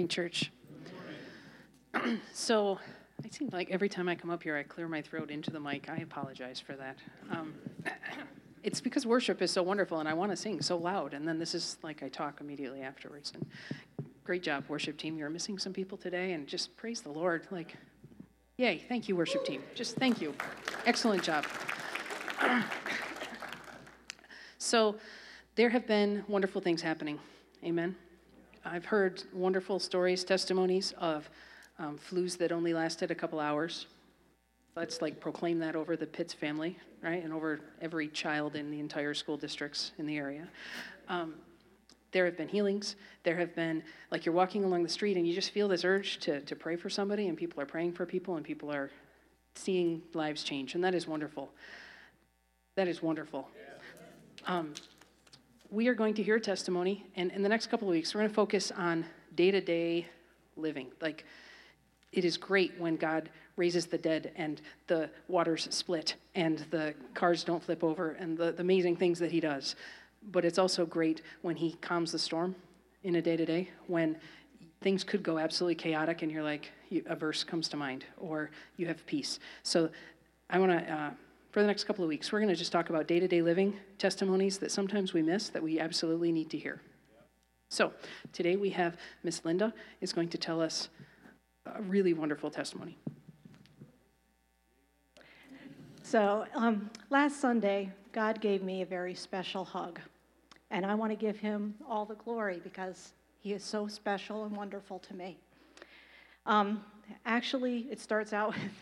church. So, it seems like every time I come up here, I clear my throat into the mic. I apologize for that. It's because worship is so wonderful, and I want to sing so loud, and then this is like I talk immediately afterwards. And great job, worship team. You're missing some people today, and just praise the Lord. Like, yay, thank you, worship team. Just thank you. Excellent job. So, there have been wonderful things happening. Amen. I've heard wonderful stories, testimonies of flus that only lasted a couple hours. Let's proclaim that over the Pitts family, right? And over every child in the entire school districts in the area. There have been healings. There have been, you're walking along the street and you just feel this urge to pray for somebody, and people are praying for people, and people are seeing lives change. And that is wonderful. That is wonderful. We are going to hear a testimony, and in the next couple of weeks, we're going to focus on day-to-day living. It is great when God raises the dead and the waters split and the cars don't flip over and the amazing things that he does. But it's also great when he calms the storm in a day-to-day, when things could go absolutely chaotic and you're a verse comes to mind, or you have peace. So I want to, for the next couple of weeks, we're going to just talk about day-to-day living testimonies that sometimes we miss that we absolutely need to hear. So today we have Miss Linda is going to tell us a really wonderful testimony. So last Sunday, God gave me a very special hug, and I want to give him all the glory because he is so special and wonderful to me. Actually, it starts out with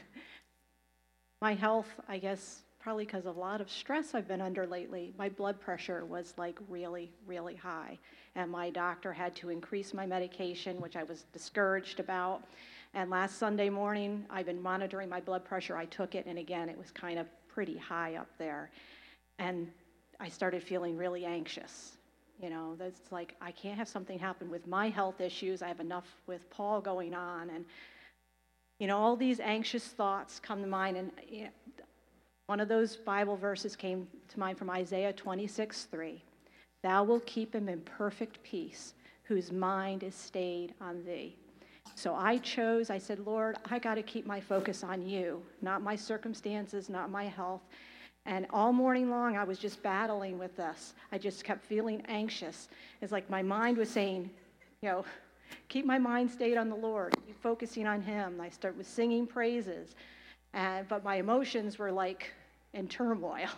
my health, I guess, probably because of a lot of stress I've been under lately. My blood pressure was really, really high, and my doctor had to increase my medication, which I was discouraged about. And last Sunday morning, I've been monitoring my blood pressure. I took it, and again, it was kind of pretty high up there. And I started feeling really anxious. That's I can't have something happen with my health issues. I have enough with Paul going on. And, all these anxious thoughts come to mind. And one of those Bible verses came to mind from Isaiah 26:3. Thou wilt keep him in perfect peace, whose mind is stayed on thee. So I said, Lord, I got to keep my focus on you, not my circumstances, not my health. And all morning long, I was just battling with this. I just kept feeling anxious. It's my mind was saying, keep my mind stayed on the Lord, keep focusing on him. I started with singing praises, but my emotions were in turmoil.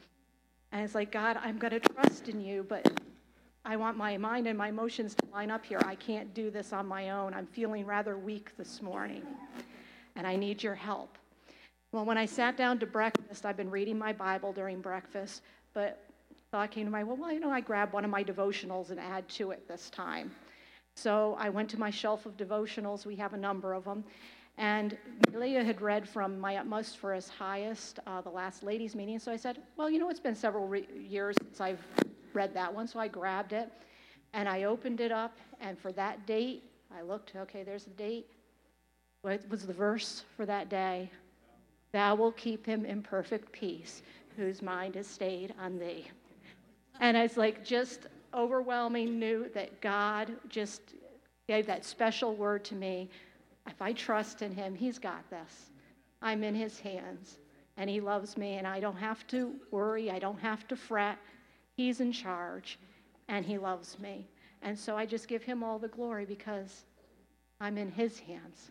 And it's God, I'm going to trust in you, but I want my mind and my emotions to line up here. I can't do this on my own. I'm feeling rather weak this morning, and I need your help. Well, when I sat down to breakfast, I've been reading my Bible during breakfast, but thought came to mind, I grab one of my devotionals and add to it this time. So I went to my shelf of devotionals. We have a number of them. And Leah had read from My Utmost for His Highest, the last ladies' meeting. So I said, it's been several years since I've read that one. So I grabbed it, and I opened it up. And for that date, I looked, okay, there's the date. What was the verse for that day? Thou wilt keep him in perfect peace, whose mind is stayed on thee. And it's just overwhelming, knew that God just gave that special word to me. If I trust in him, he's got this. I'm in his hands, and he loves me, and I don't have to worry. I don't have to fret. He's in charge, and he loves me. And so I just give him all the glory because I'm in his hands.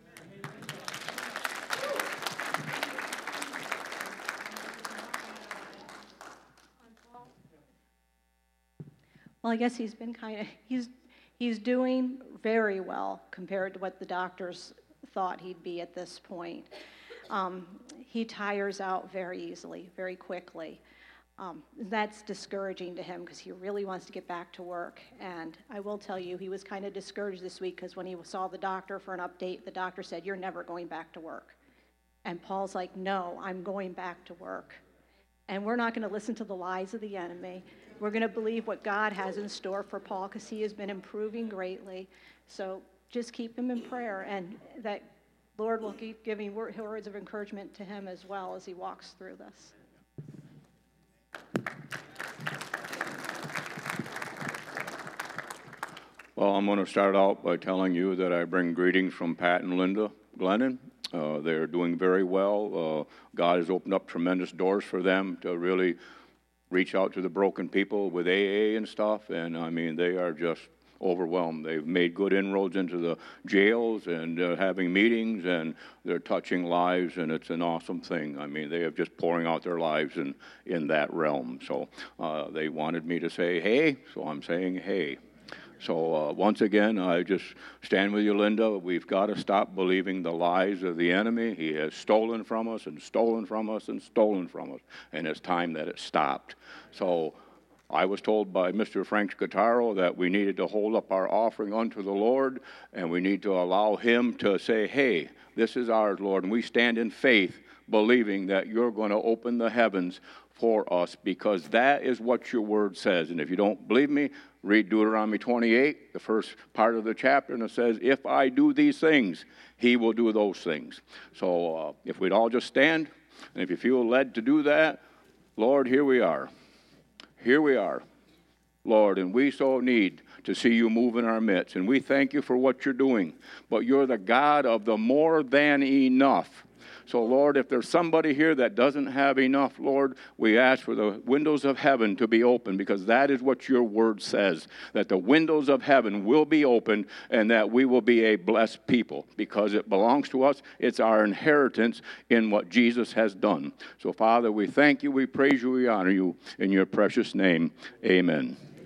Well, I guess he's been he's doing very well compared to what the doctors thought he'd be at this point. He tires out very easily, very quickly. That's discouraging to him because he really wants to get back to work. And I will tell you, he was kind of discouraged this week because when he saw the doctor for an update, the doctor said, you're never going back to work. And Paul's like, no, I'm going back to work. And we're not going to listen to the lies of the enemy. We're going to believe what God has in store for Paul because he has been improving greatly. So just keep him in prayer, and that Lord will keep giving words of encouragement to him as well as he walks through this. Well, I'm going to start out by telling you that I bring greetings from Pat and Linda Glennon. They're doing very well. God has opened up tremendous doors for them to really reach out to the broken people with AA and stuff, and I mean, they are just overwhelmed. They've made good inroads into the jails and having meetings, and they're touching lives, and it's an awesome thing. I mean, they are just pouring out their lives in that realm. So they wanted me to say, hey, so I'm saying, hey. So once again, I just stand with you, Linda. We've got to stop believing the lies of the enemy. He has stolen from us and stolen from us and stolen from us, and it's time that it stopped. So I was told by Mr. Frank Scataro that we needed to hold up our offering unto the Lord, and we need to allow him to say, hey, this is ours, Lord, and we stand in faith, believing that you're going to open the heavens for us, because that is what your word says. And if you don't believe me, read Deuteronomy 28, the first part of the chapter, and it says, if I do these things, he will do those things. So if we'd all just stand, and if you feel led to do that, Lord, here we are. Here we are, Lord, and we so need to see you move in our midst. And we thank you for what you're doing. But you're the God of the more than enough. So, Lord, if there's somebody here that doesn't have enough, Lord, we ask for the windows of heaven to be open, because that is what your word says, that the windows of heaven will be opened and that we will be a blessed people, because it belongs to us. It's our inheritance in what Jesus has done. So, Father, we thank you, we praise you, we honor you. In your precious name, amen.